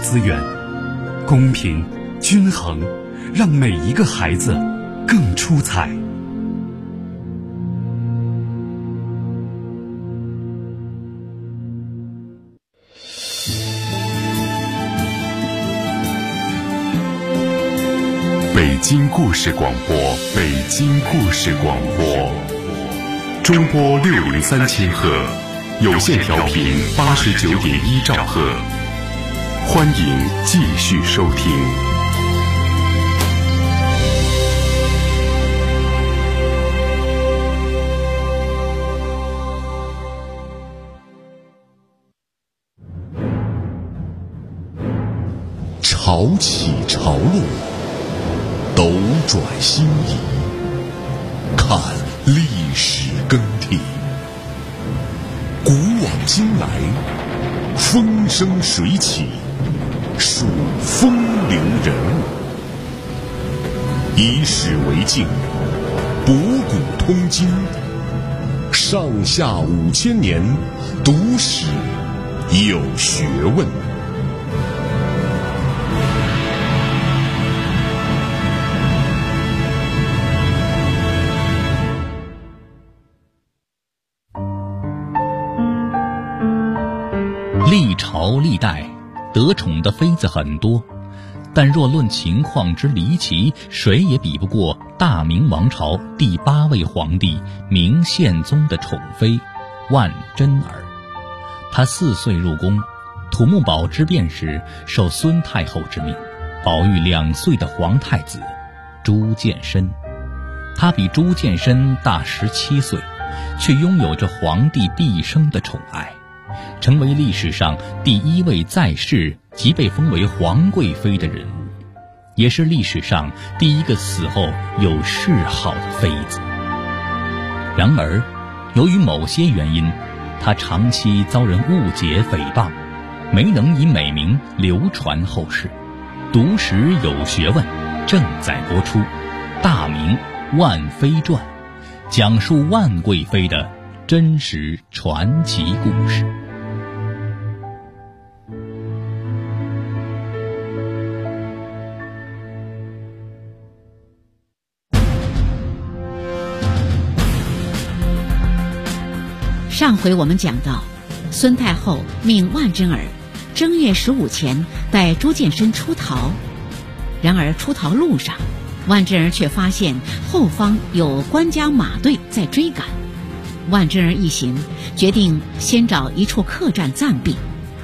资源，公平、均衡，让每一个孩子更出彩。 北京故事广播，北京故事广播，中波603千赫，有线调频89.1兆赫，欢迎继续收听。潮起潮落，斗转星移，看历史更替，古往今来，风生水起，数风流人物，以史为镜，博古通今，上下5000年，读史有学问。 历朝历代得宠的妃子很多，但若论情况之离奇，谁也比不过大明王朝第8位皇帝明宪宗的宠妃万贞儿。她4岁入宫，土木堡之变时受孙太后之命，保育2岁的皇太子朱见深。她比朱见深大17岁，却拥有着皇帝毕生的宠爱，成为历史上第1位在世即被封为皇贵妃的人物，也是历史上第1个死后有谥号的妃子。然而，由于某些原因，她长期遭人误解诽谤，没能以美名流传后世。读史有学问正在播出《大明万妃传》，讲述万贵妃的真实传奇故事。 上回我们讲到，孙太后命万贞儿正月15前带朱见深出逃，然而出逃路上，万贞儿却发现后方有官家马队在追赶。万贞儿一行决定先找一处客栈暂避。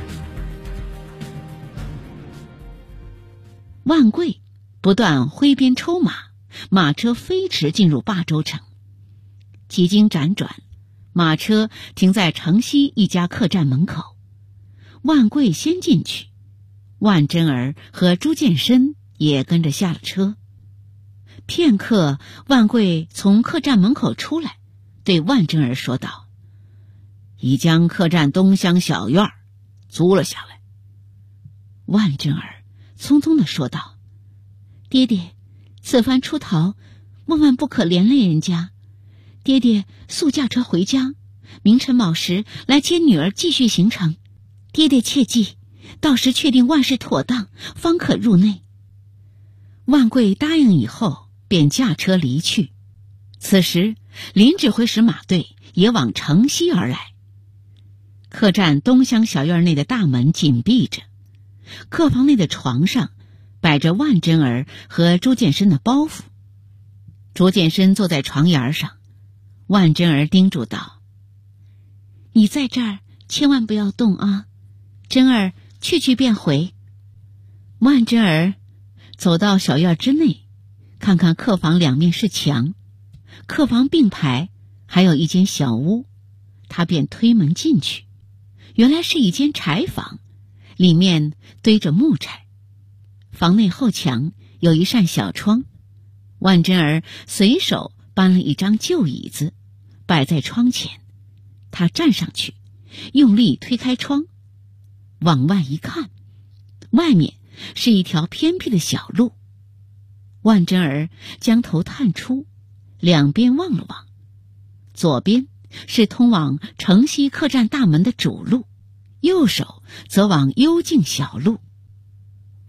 万贵不断挥鞭抽马，马车飞驰进入霸州城。几经辗转，马车停在城西一家客栈门口，万贵先进去，万贞儿和朱见深也跟着下了车。片刻，万贵从客栈门口出来，对万贞儿说道：“已将客栈东厢小院租了下来。”万贞儿匆匆地说道：“爹爹，此番出逃，万万不可连累人家。爹爹速驾车回家，明晨卯时来接女儿继续行程。爹爹切记，到时确定万事妥当，方可入内。”万贵答应以后，便驾车离去。此时林指挥使马队也往城西而来。客栈东厢小院内的大门紧闭着，客房内的床上摆着万贞儿和朱见深的包袱。朱见深坐在床沿上，万贞儿叮嘱道：“你在这儿千万不要动啊，贞儿去便回。”万贞儿走到小院之内，看看客房两面是墙，客房并排还有一间小屋，他便推门进去。原来是一间柴房，里面堆着木柴。房内后墙有一扇小窗，万贞儿随手搬了一张旧椅子摆在窗前，他站上去，用力推开窗，往外一看，外面是一条偏僻的小路。万贞儿将头探出，两边望了望，左边是通往城西客栈大门的主路，右手则往幽静小路。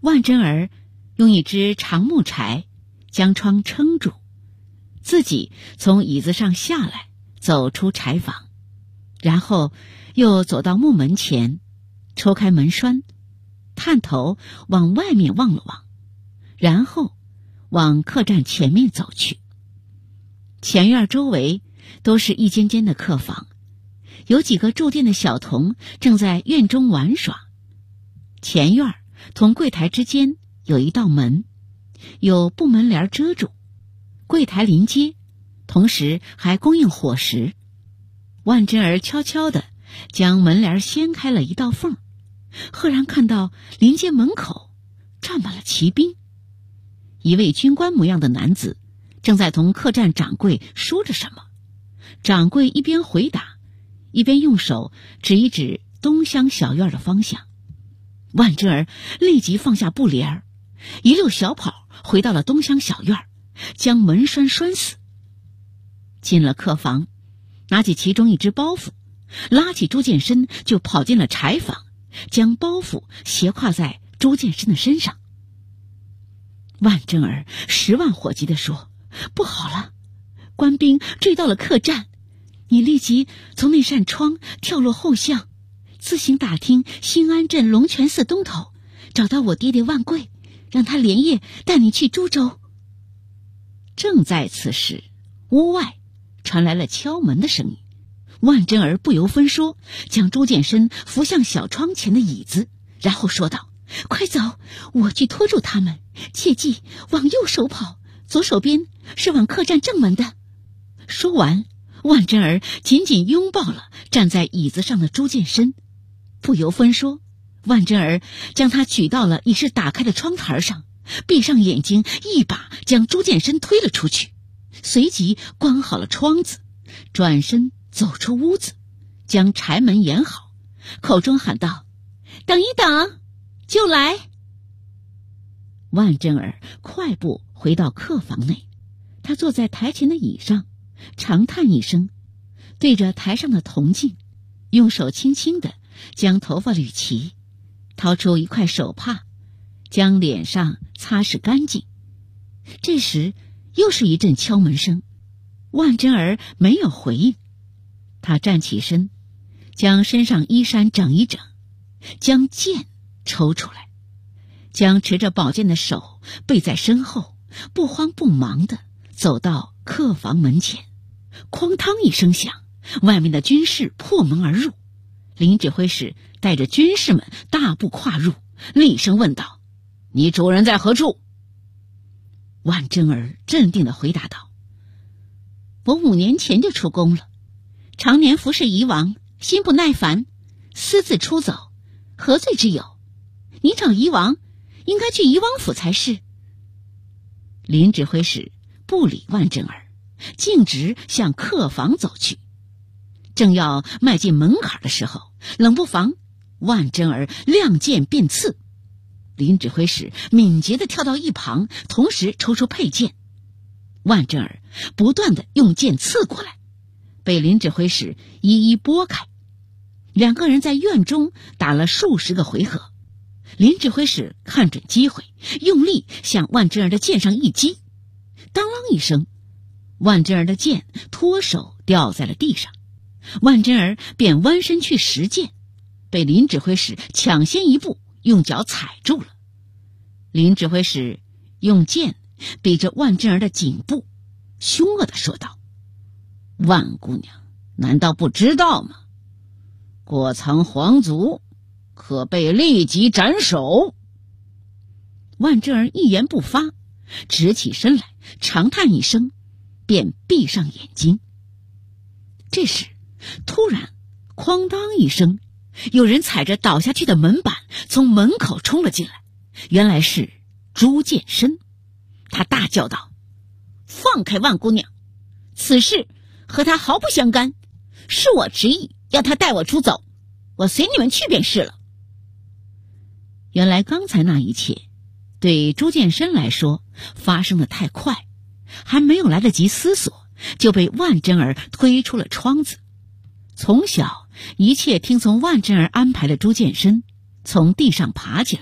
万贞儿用一支长木柴将窗撑住，自己从椅子上下来，走出柴房，然后又走到木门前，抽开门栓，探头往外面望了望，然后往客栈前面走去。前院周围都是一间间的客房，有几个住店的小童正在院中玩耍。前院同柜台之间有一道门，有布门帘遮住，柜台临街，同时还供应伙食。万贞儿悄悄地将门帘掀开了一道缝，赫然看到临街门口站满了骑兵，一位军官模样的男子正在同客栈掌柜说着什么。掌柜一边回答，一边用手指一指东厢小院的方向。万贞儿立即放下布帘，一溜小跑回到了东厢小院，将门栓拴死。进了客房，拿起其中一只包袱，拉起朱见深就跑进了柴房，将包袱斜挎在朱见深的身上。万贞儿10万火急地说：“不好了，官兵追到了客栈，你立即从那扇窗跳落后巷，自行打听新安镇龙泉寺东头，找到我爹爹万贵，让他连夜带你去株洲。”正在此时，屋外传来了敲门的声音。万贞儿不由分说，将朱见深扶向小窗前的椅子，然后说道：“快走，我去拖住他们，切记往右手跑，左手边是往客栈正门的。”说完，万贞儿紧紧拥抱了站在椅子上的朱见深，不由分说，万贞儿将他举到了已是打开的窗台上，闭上眼睛，一把将朱见深推了出去，随即关好了窗子，转身走出屋子，将柴门掩好，口中喊道：“等一等，就来。”万贞儿快步回到客房内，他坐在台前的椅上，长叹一声，对着台上的铜镜，用手轻轻地将头发捋齐，掏出一块手帕，将脸上擦拭干净。这时又是一阵敲门声，万贞儿没有回应。他站起身，将身上衣衫整一整，将剑抽出来，将持着宝剑的手背在身后，不慌不忙地走到客房门前。哐当一声响，外面的军士破门而入。林指挥使带着军士们大步跨入，厉声问道：“你主人在何处？”万贞儿镇定地回答道：“我5年前就出宫了，常年服侍夷王，心不耐烦，私自出走，何罪之有？你找夷王，应该去夷王府才是。”林指挥使不理万贞儿，径直向客房走去。正要迈进门槛的时候，冷不防万贞儿亮剑便刺。林指挥使敏捷地跳到一旁，同时抽出佩剑。万贞儿不断地用剑刺过来，被林指挥使一一拨开。2个人在院中打了数十个回合。林指挥使看准机会，用力向万贞儿的剑上一击，当啷一声，万贞儿的剑脱手掉在了地上。万贞儿便弯身去拾剑，被林指挥使抢先一步用脚踩住了。林指挥使用剑比着万贞儿的颈部，凶恶地说道：“万姑娘难道不知道吗？过藏皇族可被立即斩首。”万贞儿一言不发，直起身来，长叹一声，便闭上眼睛。这时突然哐当一声，有人踩着倒下去的门板从门口冲了进来，原来是朱见深。他大叫道：“放开万姑娘，此事和她毫不相干，是我执意要她带我出走，我随你们去便是了。”原来刚才那一切对朱见深来说发生的太快，还没有来得及思索，就被万贞儿推出了窗子。从小一切听从万贞儿安排的朱见深从地上爬起来，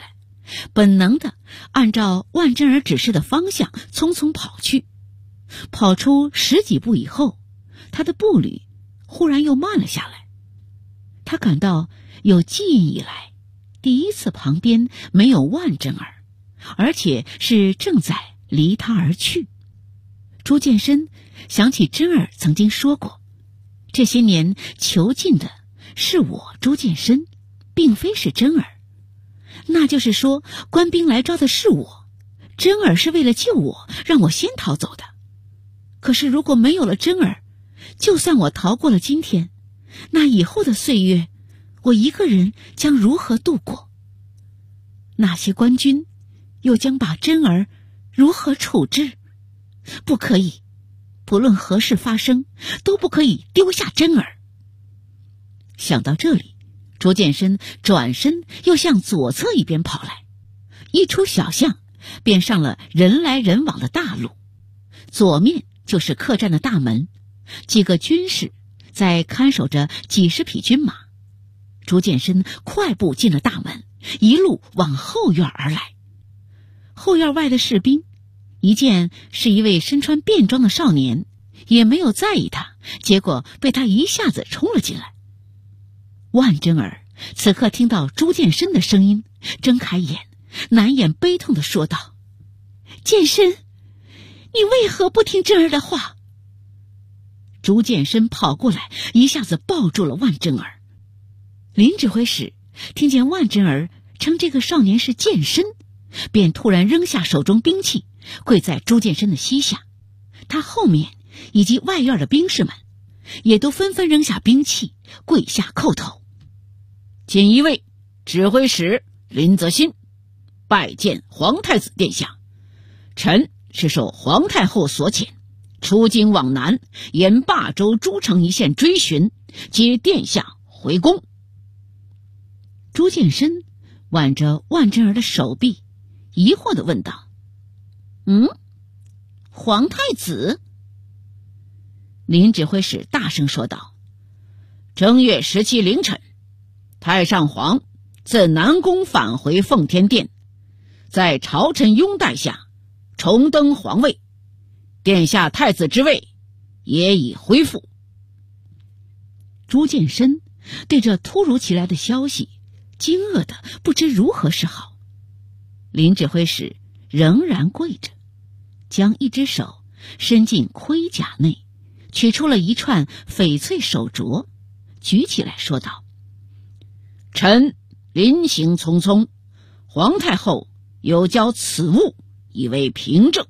本能地按照万贞儿指示的方向匆匆跑去。跑出10几步以后，他的步履忽然又慢了下来。他感到有记忆以来第一次旁边没有万贞儿，而且是正在离他而去。朱见深想起贞儿曾经说过，这些年囚禁的是我朱见深，并非是贞儿。那就是说，官兵来抓的是我，贞儿是为了救我，让我先逃走的。可是如果没有了贞儿，就算我逃过了今天，那以后的岁月，我一个人将如何度过？那些官军又将把贞儿如何处置？不可以，不论何事发生，都不可以丢下贞儿。想到这里，朱见深转身又向左侧一边跑来，一出小巷，便上了人来人往的大路。左面就是客栈的大门，几个军士在看守着几十匹军马。朱见深快步进了大门，一路往后院而来。后院外的士兵一见是一位身穿便装的少年，也没有在意他，结果被他一下子冲了进来。万贞儿此刻听到朱见深的声音，睁开眼，难掩悲痛地说道：“见深，你为何不听贞儿的话？”朱见深跑过来，一下子抱住了万贞儿。林指挥使听见万贞儿称这个少年是见深，便突然扔下手中兵器，跪在朱见深的膝下。他后面以及外院的兵士们也都纷纷扔下兵器，跪下叩头。锦衣卫指挥使林则新拜见皇太子殿下，臣是受皇太后所遣，出京往南，沿霸州诸城一线追寻，接殿下回宫。朱见深挽着万贞儿的手臂，疑惑地问道：“皇太子？”林指挥使大声说道：“正月17凌晨，太上皇自南宫返回奉天殿，在朝臣拥戴下重登皇位，殿下太子之位也已恢复。”朱见深对这突如其来的消息惊愕的不知如何是好。林指挥使仍然跪着，将一只手伸进盔甲内，取出了一串翡翠手镯，举起来说道：“臣临行匆匆，皇太后有交此物以为凭证。”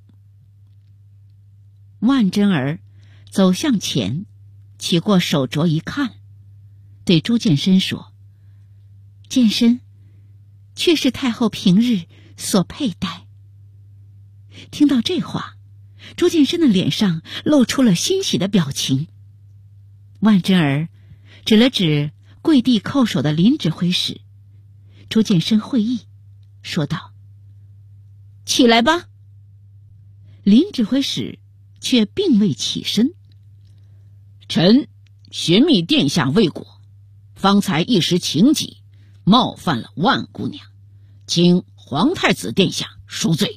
万贞儿走向前，取过手镯一看，对朱见深说：“见深，却是太后平日所佩戴。”听到这话，朱见深的脸上露出了欣喜的表情。万贞儿指了指跪地叩首的林指挥使，朱见深会意，说道：“起来吧。”林指挥使却并未起身。“臣寻觅殿下未果，方才一时情急，冒犯了万姑娘，请皇太子殿下赎罪。”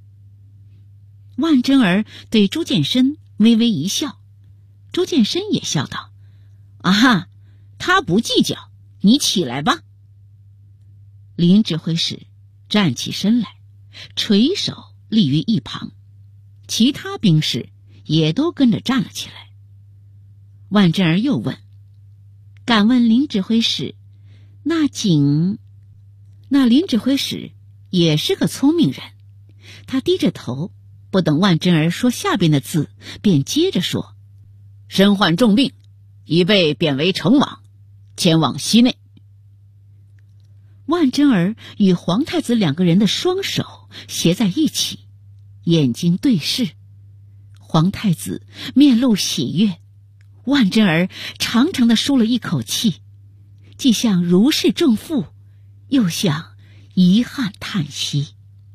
万贞儿对朱见深微微一笑，朱见深也笑道：“啊哈，他不计较，你起来吧。”林指挥使站起身来，垂手立于一旁，其他兵士也都跟着站了起来。万贞儿又问：“敢问林指挥使，那林指挥使也是个聪明人，他低着头，不等万贞儿说下边的字，便接着说：“身患重病，已被贬为城王，前往西内。”万贞儿与皇太子两个人的双手携在一起，眼睛对视。皇太子面露喜悦，万贞儿长长的舒了一口气，既像如释重负，又像遗憾叹息。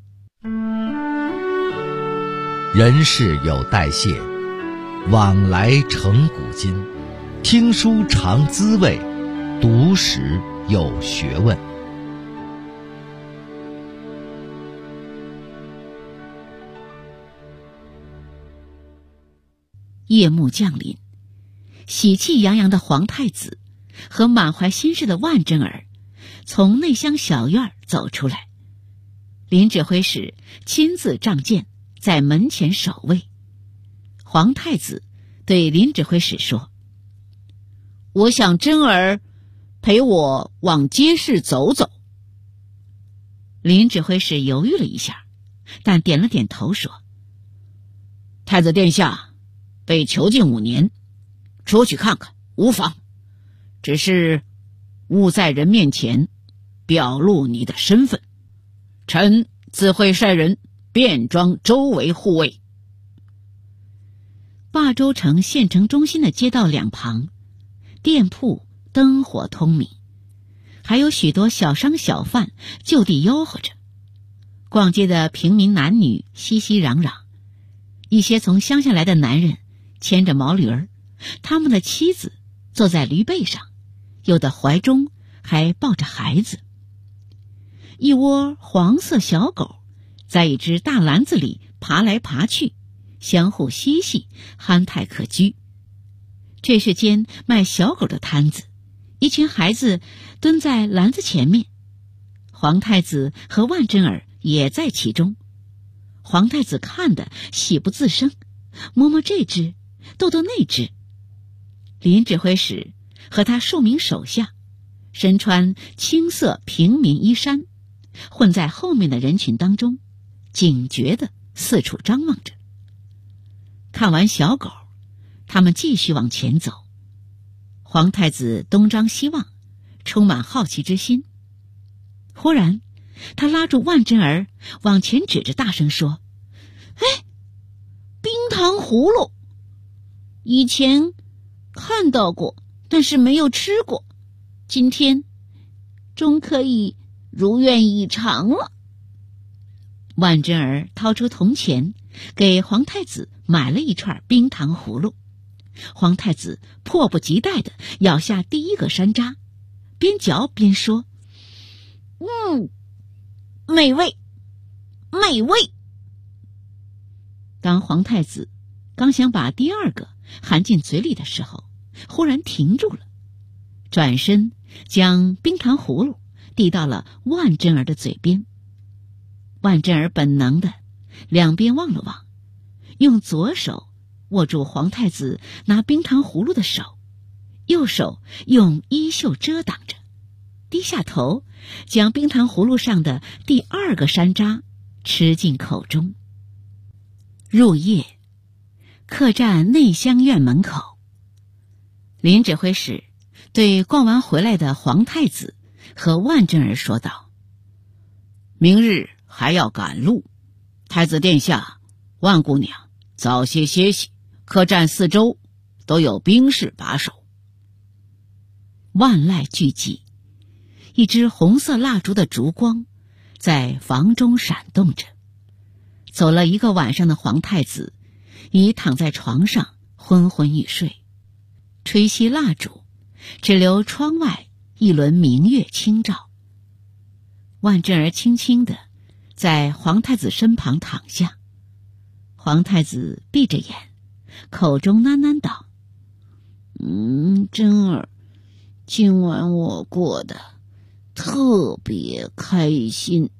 人事有代谢，往来成古今。听书尝滋味，读史有学问。 夜幕降临，喜气洋洋的皇太子和满怀心事的万贞儿从内厢小院走出来。林指挥使亲自仗剑在门前守卫。皇太子对林指挥使说：“我想贞儿陪我往街市走走。”林指挥使犹豫了一下，但点了点头说：“太子殿下被囚禁5年，出去看看无妨，只是勿在人面前表露你的身份，臣自会率人便装周围护卫。”霸州城县城中心的街道两旁，店铺灯火通明，还有许多小商小贩就地吆喝着。逛街的平民男女熙熙攘攘，一些从乡下来的男人牵着毛驴儿，他们的妻子坐在驴背上，有的怀中还抱着孩子。一窝黄色小狗在一只大篮子里爬来爬去，相互嬉戏，憨态可掬。这是间卖小狗的摊子，一群孩子蹲在篮子前面，皇太子和万贞儿也在其中。皇太子看得喜不自胜，摸摸这只，逗逗那只。林指挥使和他数名手下身穿青色平民衣衫，混在后面的人群当中，警觉地四处张望着。看完小狗，他们继续往前走。皇太子东张西望，充满好奇之心。忽然他拉住万贞儿往前指着，大声说：“哎，冰糖葫芦！以前看到过，但是没有吃过，今天终可以如愿以偿了。”万贞儿掏出铜钱给皇太子买了一串冰糖葫芦。皇太子迫不及待地咬下第一个山楂，边嚼边说：“美味，美味。”当皇太子刚想把第二个含进嘴里的时候，忽然停住了，转身将冰糖葫芦递到了万贞儿的嘴边。万贞儿本能的两边望了望，用左手握住皇太子拿冰糖葫芦的手，右手用衣袖遮挡着，低下头将冰糖葫芦上的第二个山楂吃进口中。入夜，客栈内厢院门口，林指挥使对逛完回来的皇太子和万贞儿说道：“明日还要赶路，太子殿下、万姑娘早些歇息，客栈四周都有兵士把守。”万籁俱寂，一支红色蜡烛的烛光在房中闪动着。走了一个晚上的皇太子已躺在床上昏昏欲睡，吹熄蜡烛，只留窗外一轮明月清照。万贞儿轻轻地在皇太子身旁躺下，皇太子闭着眼，口中喃喃道：“贞儿，今晚我过得特别开心。”“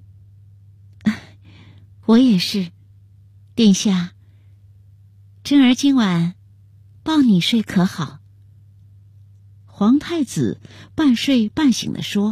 我也是，殿下。贞儿今晚抱你睡可好？”皇太子半睡半醒地说：“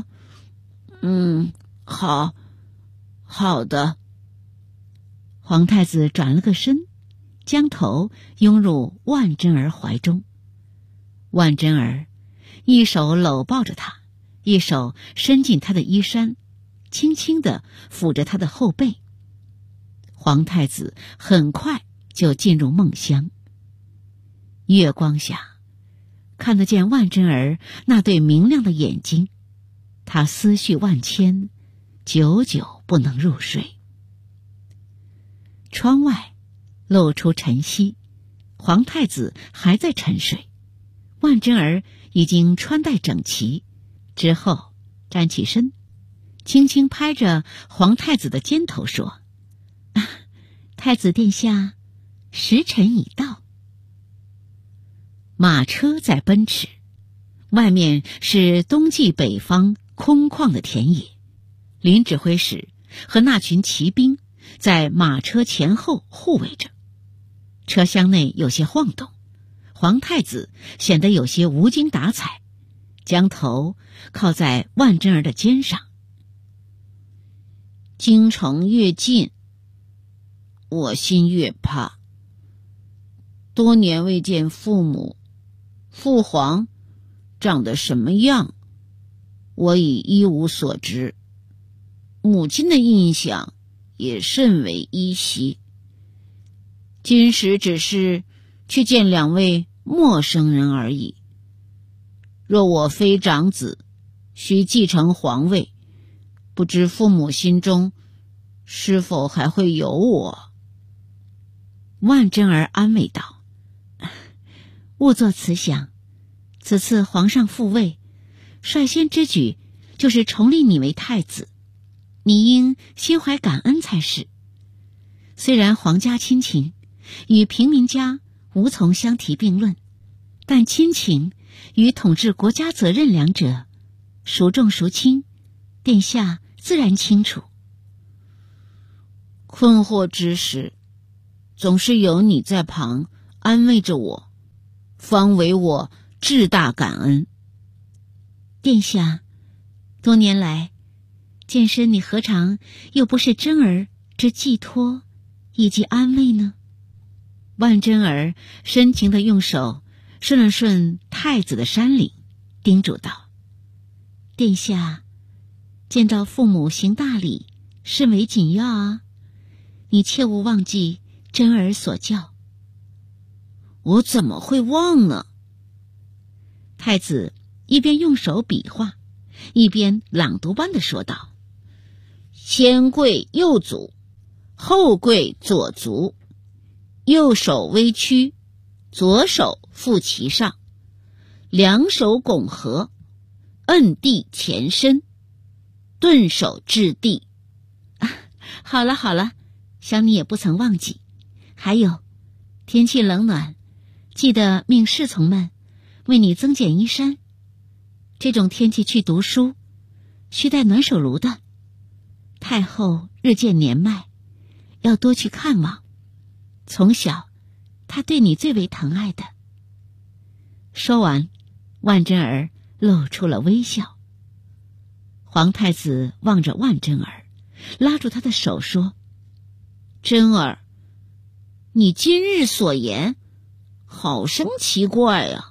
好的。”皇太子转了个身，将头拥入万贞儿怀中。万贞儿一手搂抱着他，一手伸进他的衣衫，轻轻地抚着他的后背。皇太子很快就进入梦乡。月光下，看得见万贞儿那对明亮的眼睛，他思绪万千，久久不能入睡。窗外露出晨曦，皇太子还在沉睡，万贞儿已经穿戴整齐，之后站起身，轻轻拍着皇太子的肩头说：“太子殿下，时辰已到。” 马车在奔驰，外面是冬季北方空旷的田野。林指挥使和那群骑兵在马车前后护卫着，车厢内有些晃动，皇太子显得有些无精打采，将头靠在万贞儿的肩上。京城越近，我心越怕。多年未见父母，父皇长得什么样，我已一无所知。母亲的印象也甚为依稀。今时只是去见2位陌生人而已。若我非长子，需继承皇位，不知父母心中是否还会有我？万贞儿安慰道：勿作慈想，此次皇上复位，率先之举就是重立你为太子，你应心怀感恩才是。虽然皇家亲情与平民家无从相提并论，但亲情与统治国家责任两者孰重孰轻，殿下自然清楚。困惑之时，总是有你在旁安慰着我，方为我至大感恩。殿下，多年来健身，你何尝又不是贞儿之寄托以及安慰呢？万贞儿深情地用手顺了顺太子的衫领，叮嘱道：殿下，见到父母行大礼，甚为紧要啊，你切勿忘记贞儿所教。我怎么会忘呢？太子一边用手比划，一边朗读般地说道：先跪右足，后跪左足，右手微屈，左手负其上，两手拱合，摁地前身，顿手置地。好了好了，想你也不曾忘记。还有，天气冷暖，记得命侍从们为你增减衣衫。这种天气去读书，需带暖手炉的。太后日渐年迈，要多去看望。从小，她对你最为疼爱的。说完，万贞儿露出了微笑。皇太子望着万贞儿，拉住她的手说：贞儿，你今日所言好生奇怪啊。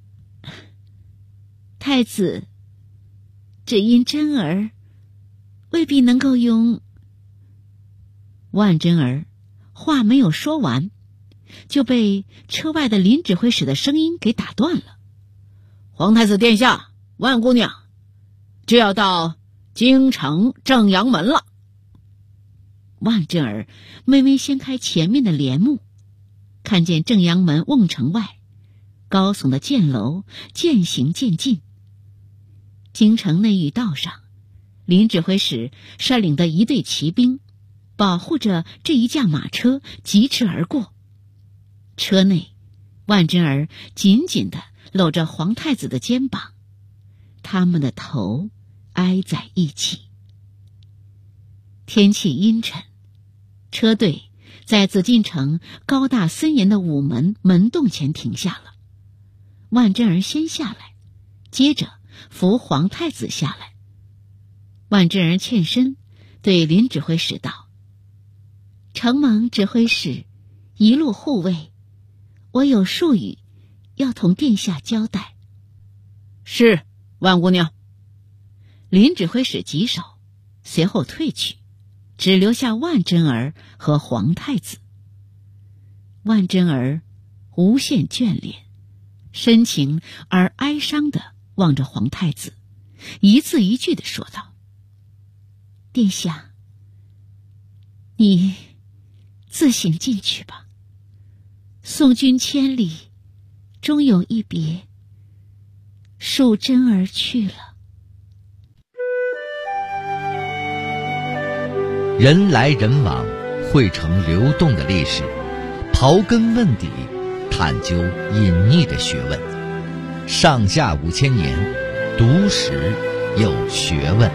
太子，只因贞儿未必能够用。万贞儿话没有说完，就被车外的林指挥使的声音给打断了。皇太子殿下，万姑娘，就要到京城正阳门了。万贞儿微微掀开前面的帘幕，看见正阳门瓮城外高耸的箭楼渐行渐近。京城内御道上，林指挥使率领的一队骑兵保护着这一架马车疾驰而过。车内，万贞儿紧紧地搂着皇太子的肩膀，他们的头挨在一起。天气阴沉，车队在紫禁城高大森严的午门门洞前停下了。万贞儿先下来，接着扶皇太子下来。万贞儿欠身对林指挥使道：承蒙指挥使一路护卫，我有数语要同殿下交代。是，万姑娘。林指挥使棘手，随后退去，只留下万贞儿和皇太子。万贞儿无限眷恋，深情而哀伤地望着皇太子，一字一句地说道：殿下，你自行进去吧，送君千里，终有一别，恕贞儿去了。 人来人往，汇成流动的历史。刨根问底， 探究隐匿的学问。上下5000年，读史有学问。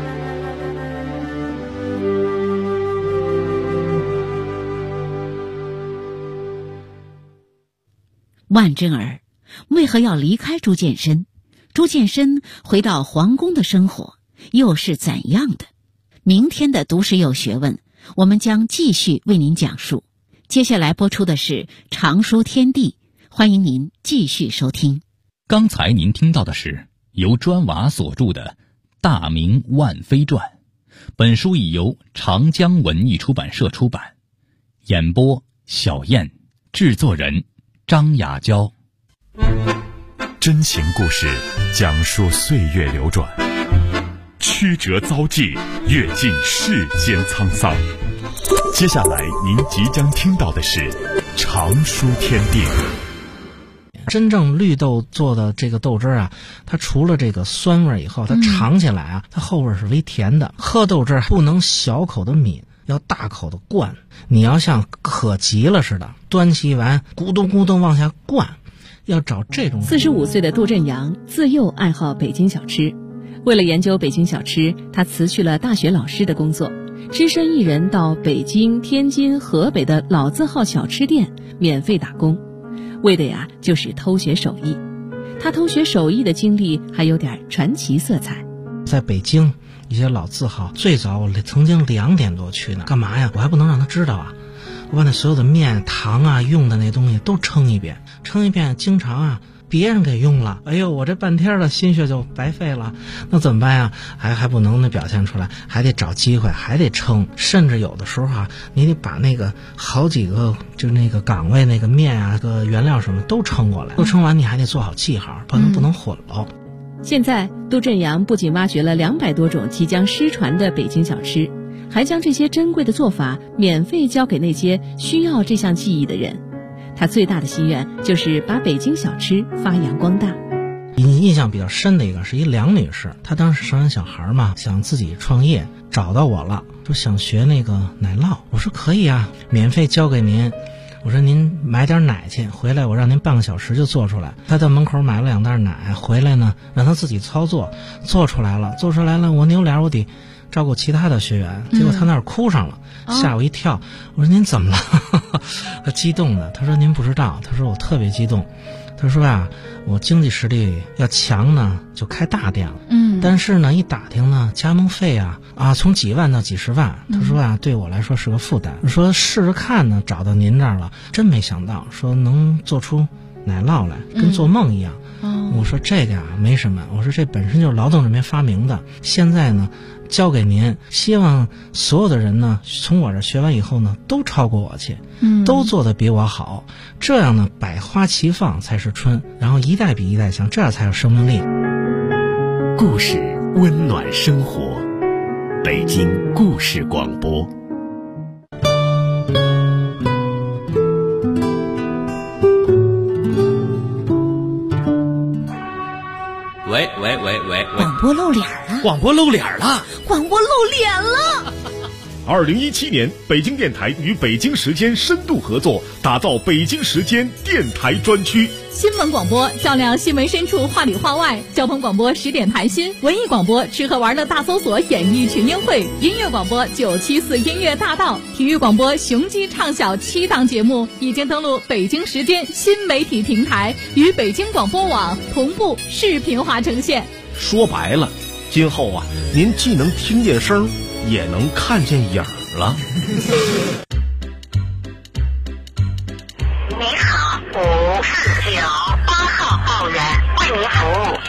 万贞儿为何要离开朱见深？朱见深回到皇宫的生活又是怎样的？明天的读史有学问，我们将继续为您讲述。接下来播出的是《常书天地》，欢迎您继续收听。 刚才您听到的是由砖瓦所著的《大明万妃传》，本书已由长江文艺出版社出版。演播小燕，制作人张雅娇。 真情故事讲述岁月流转，曲折遭际，阅尽世间沧桑。接下来您即将听到的是《常书天地》。 真正绿豆做的这个豆汁啊，它除了这个酸味以后，它尝起来啊，它后味是微甜的。喝豆汁不能小口的抿，要大口的灌。你要像渴急了似的，端起碗咕咚咕咚往下灌，要找这种。 45岁的杜振阳自幼爱好北京小吃，为了研究北京小吃，他辞去了大学老师的工作，只身一人到北京、天津、河北的老字号小吃店免费打工，为的呀就是偷学手艺。他偷学手艺的经历还有点传奇色彩。 在北京一些老字号，最早我曾经2点多去呢，干嘛呀？我还不能让他知道啊！我把那所有的面、糖啊、用的那东西都称一遍，经常啊别人给用了，哎呦，我这半天的心血就白费了，那怎么办呀？还不能表现出来，还得找机会，还得称，甚至有的时候啊，你得把那个好几个就那个岗位那个面啊、个原料什么都称过来，都称完你还得做好记号，不能混了。 现在杜振阳不仅挖掘了200多种即将失传的北京小吃，还将这些珍贵的做法免费教给那些需要这项技艺的人。他最大的心愿就是把北京小吃发扬光大。 印象比较深的一个是一梁女士，她当时生完小孩嘛，想自己创业，找到我了，说想学那个奶酪。我说可以啊，免费教给您。我说您买点奶去，回来我让您半个小时就做出来。他在门口买了2袋奶，回来呢让他自己操作，做出来了，我扭脸我得照顾其他的学员，结果他那儿哭上了，吓我一跳。我说您怎么了？他激动的，他说您不知道，他说我特别激动。他说啊，我经济实力要强呢，就开大店了。但是呢，一打听呢，加盟费啊从几万到几十万。他说啊，对我来说是个负担。说试着看呢，找到您这儿了，真没想到说能做出奶酪来，跟做梦一样。我说这个啊没什么，我说这本身就是劳动人民发明的，现在呢交给您，希望所有的人呢从我这学完以后呢都超过我去，都做得比我好，这样呢百花齐放才是春，然后一代比一代强，这样才有生命力。 故事温暖生活，北京故事广播。 喂， 广播露脸了！ 广播露脸了 ！2017年，北京电台与北京时间深度合作，打造北京时间电台专区。 新闻广播照亮新闻深处，话里话外；交通广播10点谈心；文艺广播吃喝玩乐大搜索，演艺群英会；音乐广播974音乐大道；体育广播雄鸡唱晓7档节目已经登录北京时间新媒体平台，与北京广播网同步视频化呈现。 说白了，今后啊，您既能听见声，也能看见影了。 你好，549，8号报员为您服务。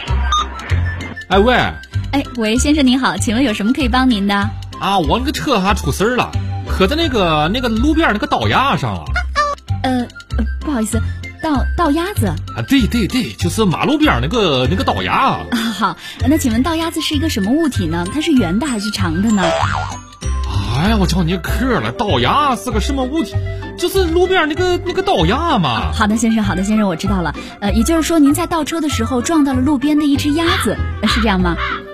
喂，先生您好，请问有什么可以帮您的？ 啊，我那个车还出事了，磕在那个路边那个道牙上了。 不好意思，道鸭子啊，对，就是马路边那个道牙啊。 好，那请问道鸭子是一个什么物体呢？它是圆的还是长的呢？ 哎呀，我叫你磕了，道牙是个什么物体？就是路边那个道牙嘛。 好的，先生，我知道了。也就是说您在倒车的时候撞到了路边的一只鸭子，是这样吗？